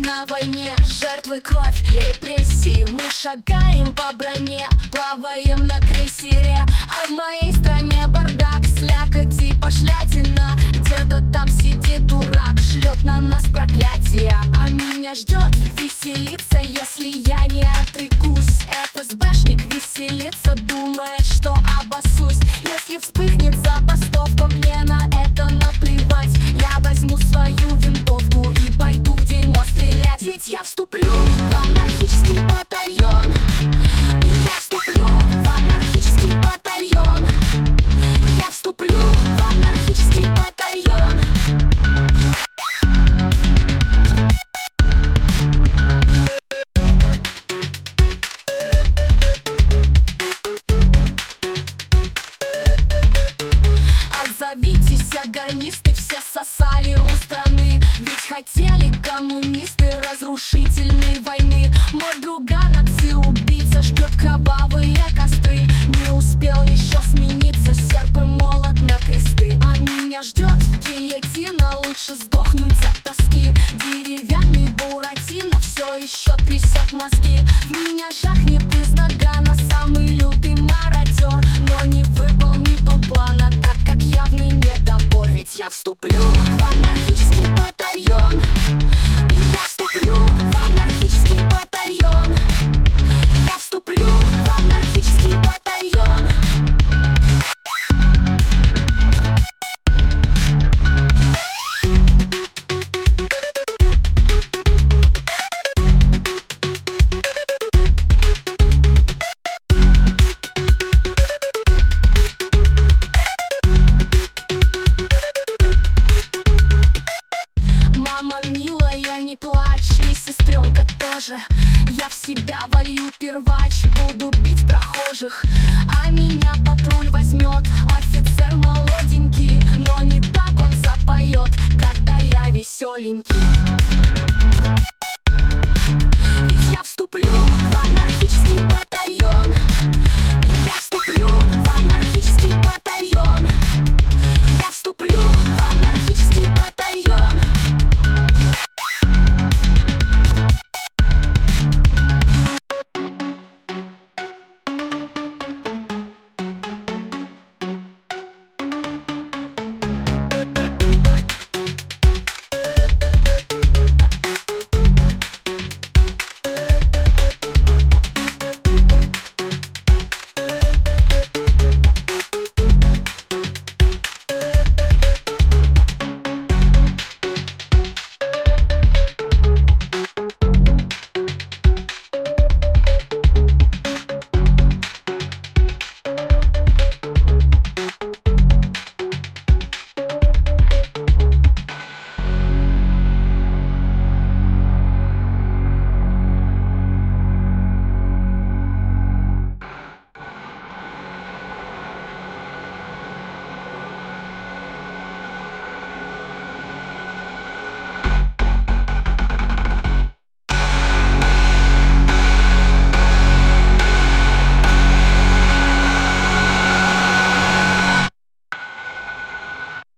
на войне, жертвы, кровь, репрессии. Мы шагаем по броне, плаваем на крейсере. А в моей стране бардак, слякоть и пошлятина. Где-то там сидит дурак, шлет на нас проклятие. А меня ждет веселиться, если я не отрекусь. ФСБшник веселится, думает, что обоссусь. Если вспыхнет забастовка, мне на это наплевать. Я возьму свою винтовку и пойду в дерьмо стрелять. Ведь я вступлю в анархический батальон. Я вступлю в анархический батальон. Я вступлю в анархический батальон. Отзовитесь, агонисты, все сосали у страны. Ведь хотели коммунисты разрушительной войны. Мой друган, отцы-убийца, ждет кровавые костры. Не успел еще смениться серп и молот на кресты. А меня ждет гильотина, лучше сдохнуть от тоски. Деревянный буратино все еще трясет мозги. В меня жахнет из нагана самый лютый мародер. Но не выполнит он плана, так как явный недобор. Ведь я вступлю в анархический батальон. Я вступлю в анархический батальон. Я вступлю в анархический батальон. Мама милая, не плачь, и сестренка тоже. Я в себя волью первач, буду бить прохожих. А меня патруль возьмет, офицер молоденький. Но не так он запоет, когда я веселенький.